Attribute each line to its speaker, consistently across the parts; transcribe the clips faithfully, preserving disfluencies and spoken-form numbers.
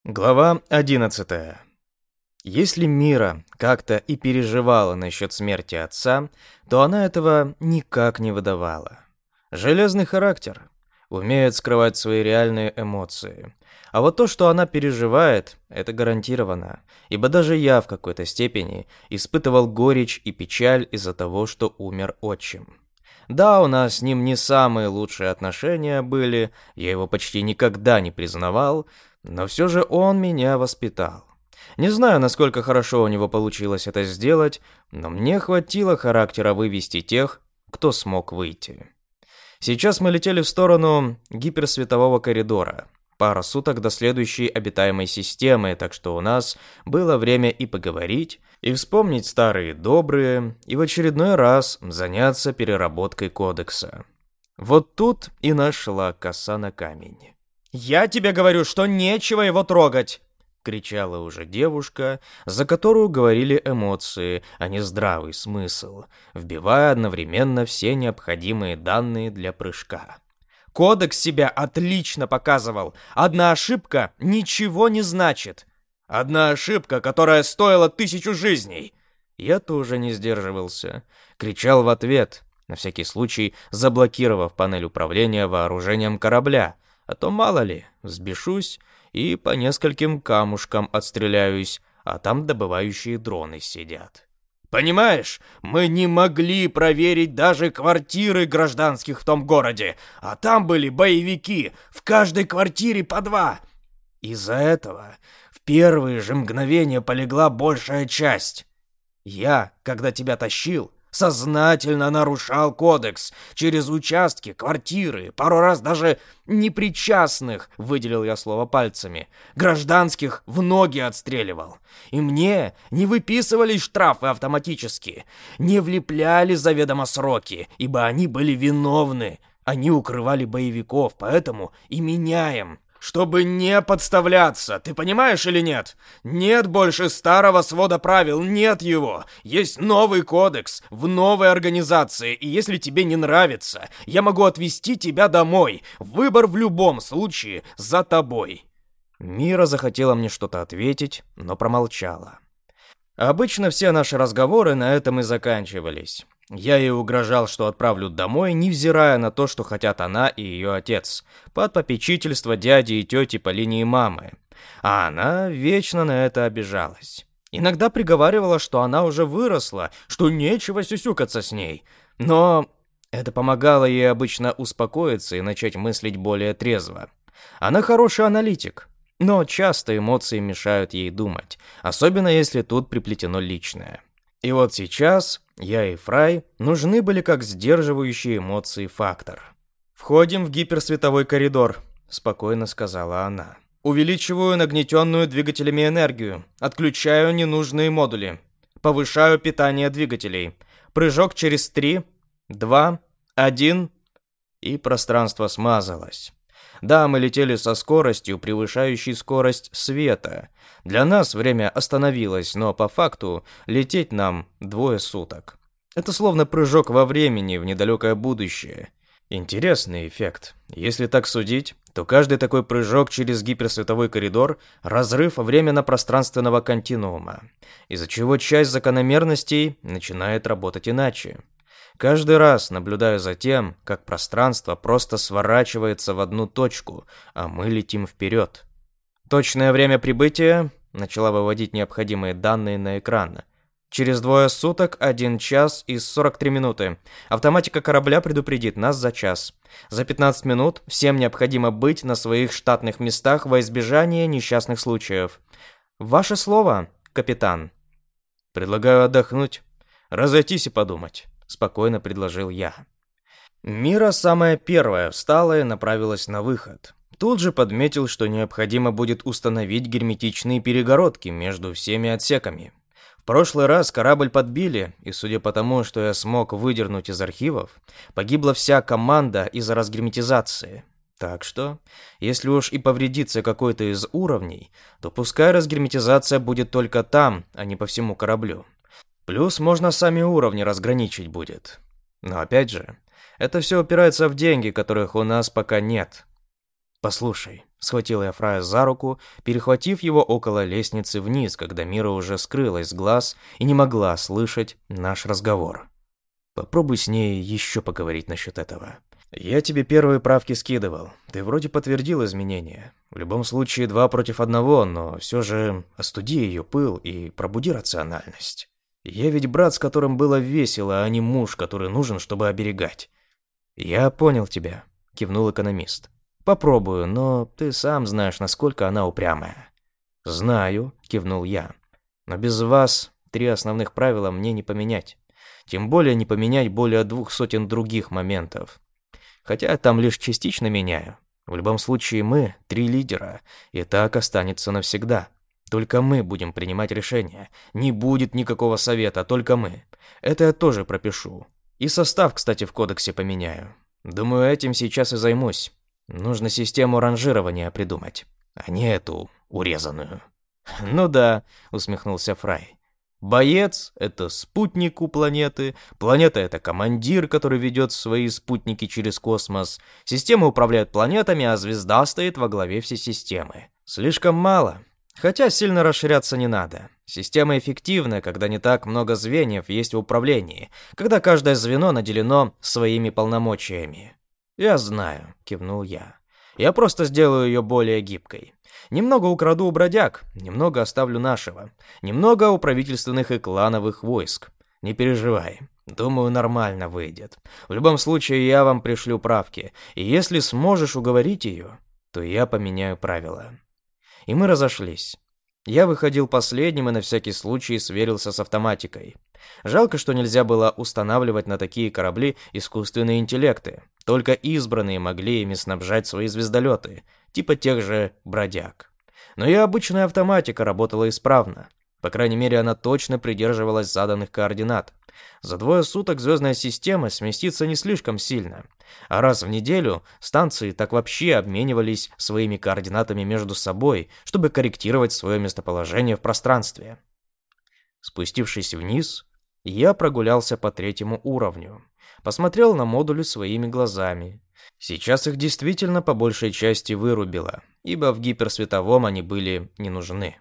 Speaker 1: Глава одиннадцатая. Если Мира как-то и переживала насчет смерти отца, то она этого никак не выдавала. Железный характер, умеет скрывать свои реальные эмоции. А вот то, что она переживает, это гарантированно, ибо даже я в какой-то степени испытывал горечь и печаль из-за того, что умер отчим. Да, у нас с ним не самые лучшие отношения были, я его почти никогда не признавал, но все же он меня воспитал. Не знаю, насколько хорошо у него получилось это сделать, но мне хватило характера вывести тех, кто смог выйти. Сейчас мы летели в сторону гиперсветового коридора. Пара суток до следующей обитаемой системы, так что у нас было время и поговорить, и вспомнить старые добрые, и в очередной раз заняться переработкой кодекса. Вот тут и нашла коса на камень. «Я тебе говорю, что нечего его трогать!» — кричала уже девушка, за которую говорили эмоции, а не здравый смысл, вбивая одновременно все необходимые данные для прыжка. «Кодекс себя отлично показывал. Одна ошибка ничего не значит. Одна ошибка, которая стоила тысячу жизней!» Я тоже не сдерживался. Кричал в ответ, на всякий случай заблокировав панель управления вооружением корабля, а то, мало ли, взбешусь и по нескольким камушкам отстреляюсь, а там добывающие дроны сидят. «Понимаешь, мы не могли проверить даже квартиры гражданских в том городе, а там были боевики, в каждой квартире по два. Из-за этого в первые же мгновения полегла большая часть. Я, когда тебя тащил, сознательно нарушал кодекс. Через участки, квартиры, пару раз даже непричастных, выделил я слово пальцами, гражданских в ноги отстреливал. И мне не выписывались штрафы автоматически, не влепляли заведомо сроки, ибо они были виновны. Они укрывали боевиков, поэтому и меняем. Чтобы не подставляться, ты понимаешь или нет? Нет больше старого свода правил, нет его. Есть новый кодекс в новой организации, и если тебе не нравится, я могу отвезти тебя домой. Выбор в любом случае за тобой». Мира захотела мне что-то ответить, но промолчала. Обычно все наши разговоры на этом и заканчивались. Я ей угрожал, что отправлю домой, невзирая на то, что хотят она и ее отец, под попечительство дяди и тети по линии мамы. А она вечно на это обижалась. Иногда приговаривала, что она уже выросла, что нечего сюсюкаться с ней. Но это помогало ей обычно успокоиться и начать мыслить более трезво. Она хороший аналитик, но часто эмоции мешают ей думать, особенно если тут приплетено личное. И вот сейчас я и Фрай нужны были как сдерживающий эмоции фактор. «Входим в гиперсветовой коридор», — спокойно сказала она. «Увеличиваю нагнетенную двигателями энергию, отключаю ненужные модули, повышаю питание двигателей. Прыжок через три, два, один...» И пространство смазалось. Да, мы летели со скоростью, превышающей скорость света. Для нас время остановилось, но по факту лететь нам двое суток. Это словно прыжок во времени в недалекое будущее. Интересный эффект. Если так судить, то каждый такой прыжок через гиперсветовой коридор – разрыв временно-пространственного континуума, из-за чего часть закономерностей начинает работать иначе. Каждый раз наблюдаю за тем, как пространство просто сворачивается в одну точку, а мы летим вперед. Точное время прибытия начала выводить необходимые данные на экран. Через двое суток, один час и сорок три минуты. Автоматика корабля предупредит нас за час. За пятнадцать минут всем необходимо быть на своих штатных местах во избежание несчастных случаев. Ваше слово, капитан. Предлагаю отдохнуть, разойтись и подумать. Спокойно предложил я. Мира самая первая встала и направилась на выход. Тут же подметил, что необходимо будет установить герметичные перегородки между всеми отсеками. В прошлый раз корабль подбили, и судя по тому, что я смог выдернуть из архивов, погибла вся команда из-за разгерметизации. Так что, если уж и повредится какой-то из уровней, то пускай разгерметизация будет только там, а не по всему кораблю. Плюс можно сами уровни разграничить будет. Но опять же, это все упирается в деньги, которых у нас пока нет. «Послушай», — схватил я Фрая за руку, перехватив его около лестницы вниз, когда Мира уже скрылась с глаз и не могла слышать наш разговор. «Попробуй с ней еще поговорить насчет этого. Я тебе первые правки скидывал. Ты вроде подтвердил изменения. В любом случае два против одного, но все же остуди ее пыл и пробуди рациональность. Я ведь брат, с которым было весело, а не муж, который нужен, чтобы оберегать». «Я понял тебя», — кивнул экономист. «Попробую, но ты сам знаешь, насколько она упрямая». «Знаю», — кивнул я. «Но без вас три основных правила мне не поменять. Тем более не поменять более двух сотен других моментов. Хотя там лишь частично меняю. В любом случае мы — три лидера, и так останется навсегда. Только мы будем принимать решения. Не будет никакого совета, только мы. Это я тоже пропишу. И состав, кстати, в кодексе поменяю. Думаю, этим сейчас и займусь. Нужно систему ранжирования придумать, а не эту урезанную». «Ну да», — усмехнулся Фрай. «Боец — это спутник у планеты, планета — это командир, который ведет свои спутники через космос, система управляет планетами, а звезда стоит во главе всей системы. Слишком мало. Хотя сильно расширяться не надо. Система эффективна, когда не так много звеньев есть в управлении, когда каждое звено наделено своими полномочиями». «Я знаю», — кивнул я. «Я просто сделаю ее более гибкой. Немного украду у бродяг, немного оставлю нашего, немного у правительственных и клановых войск. Не переживай, думаю, нормально выйдет. В любом случае, я вам пришлю правки, и если сможешь уговорить ее, то я поменяю правила». И мы разошлись. Я выходил последним и на всякий случай сверился с автоматикой. Жалко, что нельзя было устанавливать на такие корабли искусственные интеллекты. Только избранные могли ими снабжать свои звездолеты, типа тех же бродяг. Но и обычная автоматика работала исправно. По крайней мере, она точно придерживалась заданных координат. За двое суток звездная система сместится не слишком сильно. А раз в неделю станции так вообще обменивались своими координатами между собой, чтобы корректировать свое местоположение в пространстве. Спустившись вниз, я прогулялся по третьему уровню. Посмотрел на модули своими глазами. Сейчас их действительно по большей части вырубило, ибо в гиперсветовом они были не нужны.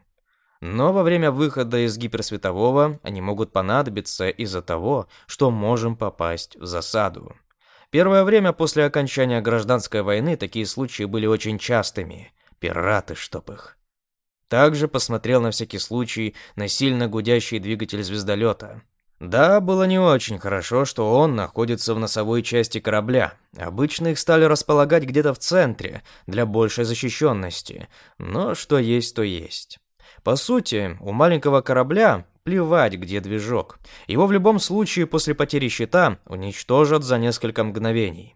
Speaker 1: Но во время выхода из гиперсветового они могут понадобиться из-за того, что можем попасть в засаду. Первое время после окончания гражданской войны такие случаи были очень частыми. Пираты, чтоб их. Также посмотрел на всякий случай на сильно гудящий двигатель звездолета. Да, было не очень хорошо, что он находится в носовой части корабля. Обычно их стали располагать где-то в центре, для большей защищенности. Но что есть, то есть. По сути, у маленького корабля плевать, где движок. Его в любом случае после потери щита уничтожат за несколько мгновений.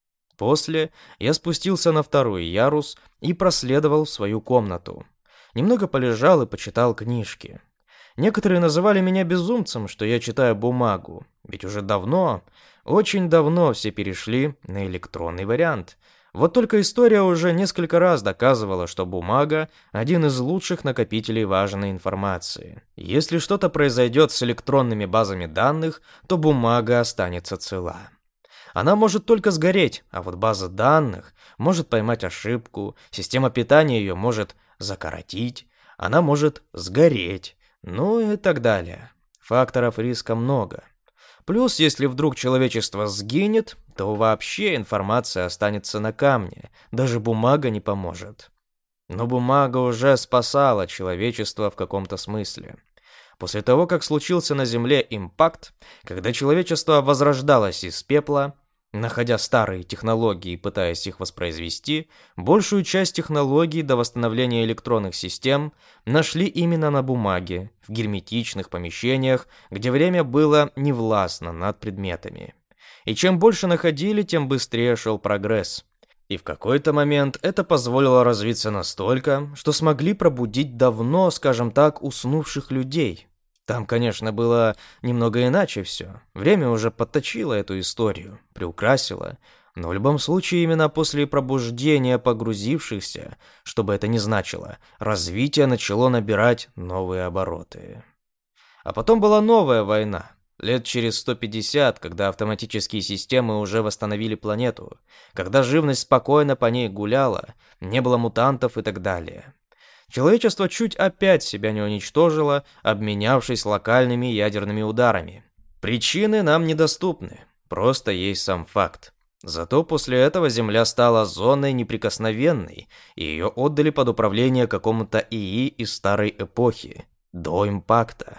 Speaker 1: После я спустился на второй ярус и проследовал в свою комнату. Немного полежал и почитал книжки. Некоторые называли меня безумцем, что я читаю бумагу, ведь уже давно, очень давно все перешли на электронный вариант. Вот только история уже несколько раз доказывала, что бумага – один из лучших накопителей важной информации. Если что-то произойдет с электронными базами данных, то бумага останется цела. Она может только сгореть, а вот база данных может поймать ошибку, система питания ее может закоротить, она может сгореть, ну и так далее. Факторов риска много. Плюс, если вдруг человечество сгинет, то вообще информация останется на камне, даже бумага не поможет. Но бумага уже спасала человечество в каком-то смысле. После того, как случился на Земле импакт, когда человечество возрождалось из пепла, находя старые технологии и пытаясь их воспроизвести, большую часть технологий до восстановления электронных систем нашли именно на бумаге, в герметичных помещениях, где время было невластно над предметами. И чем больше находили, тем быстрее шел прогресс. И в какой-то момент это позволило развиться настолько, что смогли пробудить давно, скажем так, уснувших людей. Там, конечно, было немного иначе все. Время уже подточило эту историю, приукрасило. Но в любом случае именно после пробуждения погрузившихся, что бы это ни значило, развитие начало набирать новые обороты. А потом была новая война. Лет через сто пятьдесят, когда автоматические системы уже восстановили планету, когда живность спокойно по ней гуляла, не было мутантов и так далее. Человечество чуть опять себя не уничтожило, обменявшись локальными ядерными ударами. Причины нам недоступны, просто есть сам факт. Зато после этого Земля стала зоной неприкосновенной, и ее отдали под управление какому-то ИИ из старой эпохи, до импакта.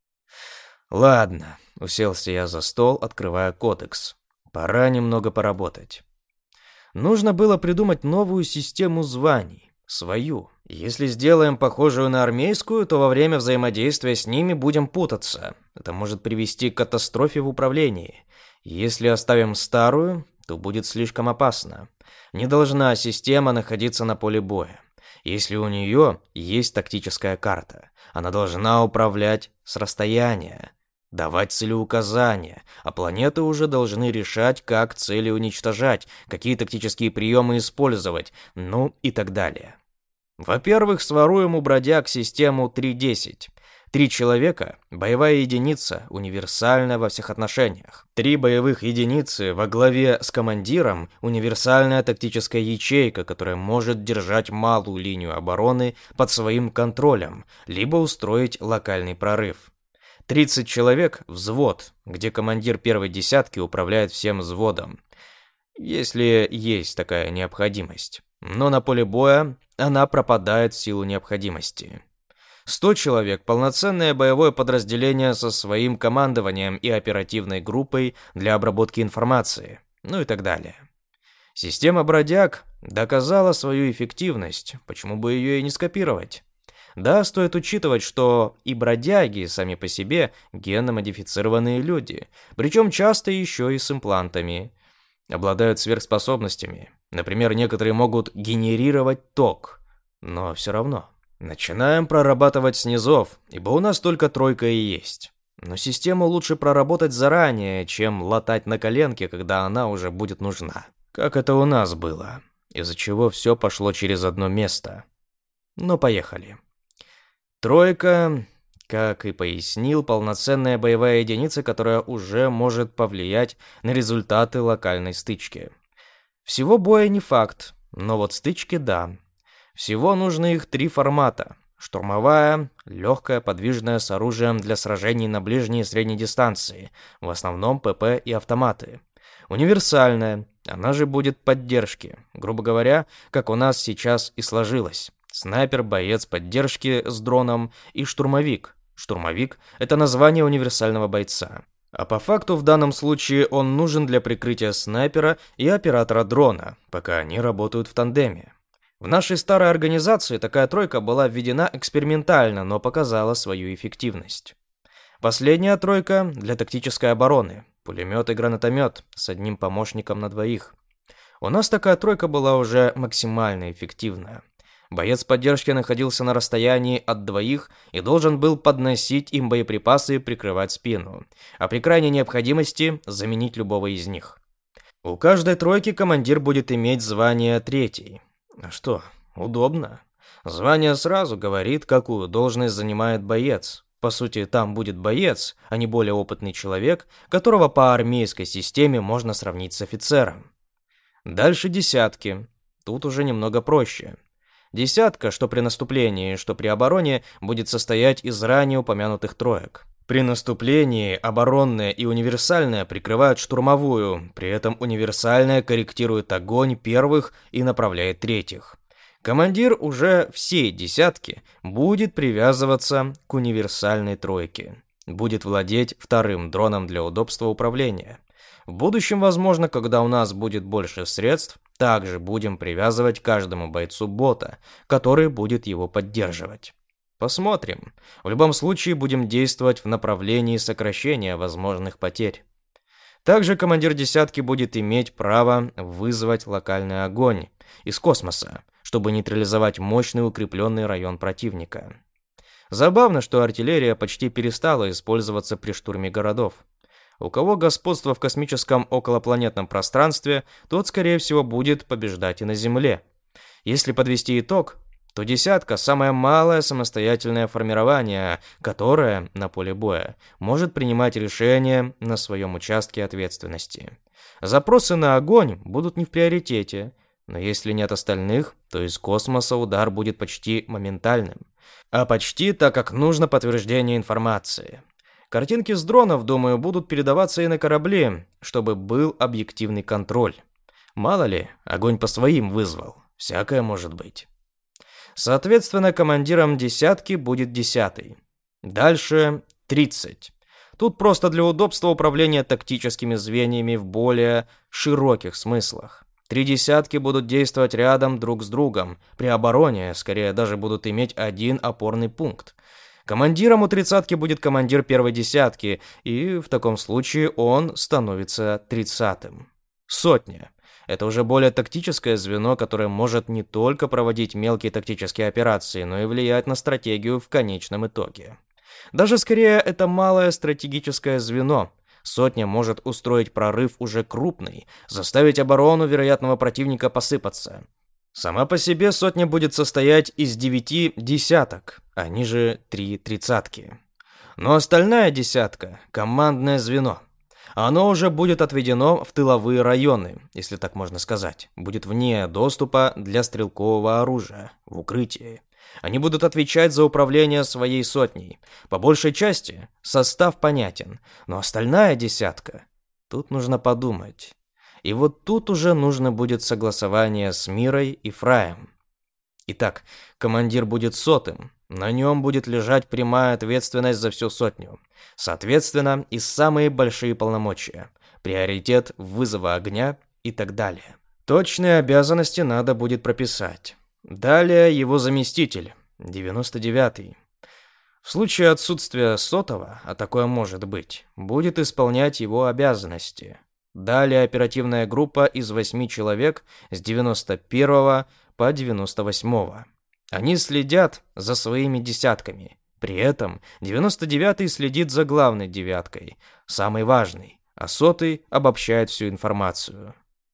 Speaker 1: Ладно, уселся я за стол, открывая кодекс. Пора немного поработать. Нужно было придумать новую систему званий, свою. Если сделаем похожую на армейскую, то во время взаимодействия с ними будем путаться. Это может привести к катастрофе в управлении. Если оставим старую, то будет слишком опасно. Не должна система находиться на поле боя. Если у нее есть тактическая карта, она должна управлять с расстояния, давать целеуказания, а планеты уже должны решать, как цели уничтожать, какие тактические приемы использовать, ну и так далее. Во-первых, своруем у бродяг систему три десять. Три человека – боевая единица, универсальная во всех отношениях. Три боевых единицы во главе с командиром – универсальная тактическая ячейка, которая может держать малую линию обороны под своим контролем, либо устроить локальный прорыв. тридцать человек – взвод, где командир первой десятки управляет всем взводом, если есть такая необходимость. Но на поле боя она пропадает в силу необходимости. сто человек – полноценное боевое подразделение со своим командованием и оперативной группой для обработки информации, ну и так далее. Система бродяг доказала свою эффективность, почему бы ее и не скопировать? Да, стоит учитывать, что и бродяги сами по себе генно-модифицированные люди, причем часто еще и с имплантами, обладают сверхспособностями. Например, некоторые могут генерировать ток, но все равно. Начинаем прорабатывать с низов, ибо у нас только тройка и есть. Но систему лучше проработать заранее, чем латать на коленке, когда она уже будет нужна. Как это у нас было, из-за чего все пошло через одно место. Но поехали. Тройка, как и пояснил, полноценная боевая единица, которая уже может повлиять на результаты локальной стычки. Всего боя не факт, но вот стычки – да. Всего нужно их три формата. Штурмовая, легкая, подвижная с оружием для сражений на ближней и средней дистанции, в основном ПП и автоматы. Универсальная, она же будет поддержки, грубо говоря, как у нас сейчас и сложилось. Снайпер, боец поддержки с дроном и штурмовик. Штурмовик – это название универсального бойца. А по факту в данном случае он нужен для прикрытия снайпера и оператора дрона, пока они работают в тандеме. В нашей старой организации такая тройка была введена экспериментально, но показала свою эффективность. Последняя тройка для тактической обороны. Пулемет и гранатомет с одним помощником на двоих. У нас такая тройка была уже максимально эффективная. Боец поддержки находился на расстоянии от двоих и должен был подносить им боеприпасы и прикрывать спину, а при крайней необходимости заменить любого из них. У каждой тройки командир будет иметь звание третий. А что, удобно. Звание сразу говорит, какую должность занимает боец. По сути, там будет боец, а не более опытный человек, которого по армейской системе можно сравнить с офицером. Дальше десятки. Тут уже немного проще. Десятка, что при наступлении, что при обороне, будет состоять из ранее упомянутых троек. При наступлении оборонная и универсальная прикрывают штурмовую, при этом универсальная корректирует огонь первых и направляет третьих. Командир уже всей десятки будет привязываться к универсальной тройке, будет владеть вторым дроном для удобства управления. В будущем, возможно, когда у нас будет больше средств, также будем привязывать каждому бойцу бота, который будет его поддерживать. Посмотрим. В любом случае будем действовать в направлении сокращения возможных потерь. Также командир десятки будет иметь право вызвать локальный огонь из космоса, чтобы нейтрализовать мощный укрепленный район противника. Забавно, что артиллерия почти перестала использоваться при штурме городов. У кого господство в космическом околопланетном пространстве, тот, скорее всего, будет побеждать и на Земле. Если подвести итог, то десятка – самое малое самостоятельное формирование, которое на поле боя может принимать решения на своем участке ответственности. Запросы на огонь будут не в приоритете, но если нет остальных, то из космоса удар будет почти моментальным. А почти, так как нужно подтверждение информации. Картинки с дронов, думаю, будут передаваться и на корабли, чтобы был объективный контроль. Мало ли, огонь по своим вызвал, всякое может быть. Соответственно, командиром десятки будет десятый. Дальше тридцать. Тут просто для удобства управления тактическими звеньями в более широких смыслах. Три десятки будут действовать рядом друг с другом. При обороне, скорее, даже будут иметь один опорный пункт. Командиром у тридцатки будет командир первой десятки, и в таком случае он становится тридцатым. Сотня. Это уже более тактическое звено, которое может не только проводить мелкие тактические операции, но и влиять на стратегию в конечном итоге. Даже скорее это малое стратегическое звено. Сотня может устроить прорыв уже крупный, заставить оборону вероятного противника посыпаться. Сама по себе сотня будет состоять из девяти десяток, они же три тридцатки. Но остальная десятка – командное звено. Оно уже будет отведено в тыловые районы, если так можно сказать. Будет вне доступа для стрелкового оружия, в укрытии. Они будут отвечать за управление своей сотней. По большей части состав понятен, но остальная десятка... Тут нужно подумать. И вот тут уже нужно будет согласование с Мирой и Фраем. Итак, командир будет сотым. На нем будет лежать прямая ответственность за всю сотню. Соответственно, и самые большие полномочия. Приоритет вызова огня и так далее. Точные обязанности надо будет прописать. Далее его заместитель, девяносто девятый. В случае отсутствия сотого, а такое может быть, будет исполнять его обязанности. Далее оперативная группа из восьми человек с девяносто первого по девяносто восьмого. Они следят за своими десятками. При этом девяносто девятый следит за главной девяткой, самой важной, а сотый обобщает всю информацию.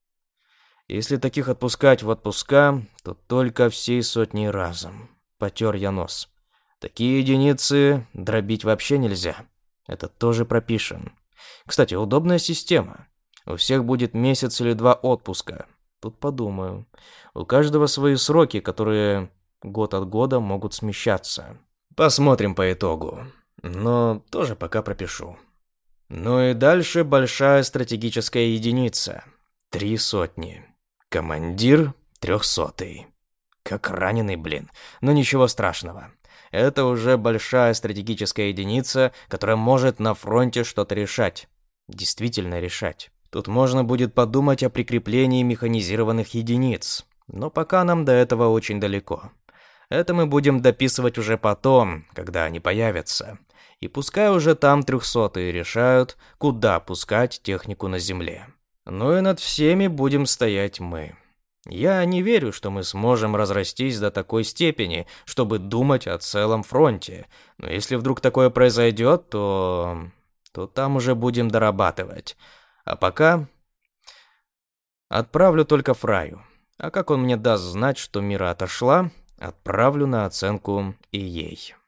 Speaker 1: Если таких отпускать в отпуска, то только всей сотней разом. Потер я нос. Такие единицы дробить вообще нельзя. Это тоже пропишем. Кстати, удобная система. У всех будет месяц или два отпуска. Тут подумаю. У каждого свои сроки, которые год от года могут смещаться. Посмотрим по итогу. Но тоже пока пропишу. Ну и дальше большая стратегическая единица. Три сотни. Командир трехсотый. Как раненый, блин. Но ничего страшного. Это уже большая стратегическая единица, которая может на фронте что-то решать. Действительно решать. Тут можно будет подумать о прикреплении механизированных единиц. Но пока нам до этого очень далеко. Это мы будем дописывать уже потом, когда они появятся. И пускай уже там трехсотые решают, куда пускать технику на земле. Ну и над всеми будем стоять мы. Я не верю, что мы сможем разрастись до такой степени, чтобы думать о целом фронте. Но если вдруг такое произойдет, то... то там уже будем дорабатывать. А пока... отправлю только Фраю. А как он мне даст знать, что Мира отошла, отправлю на оценку и ей.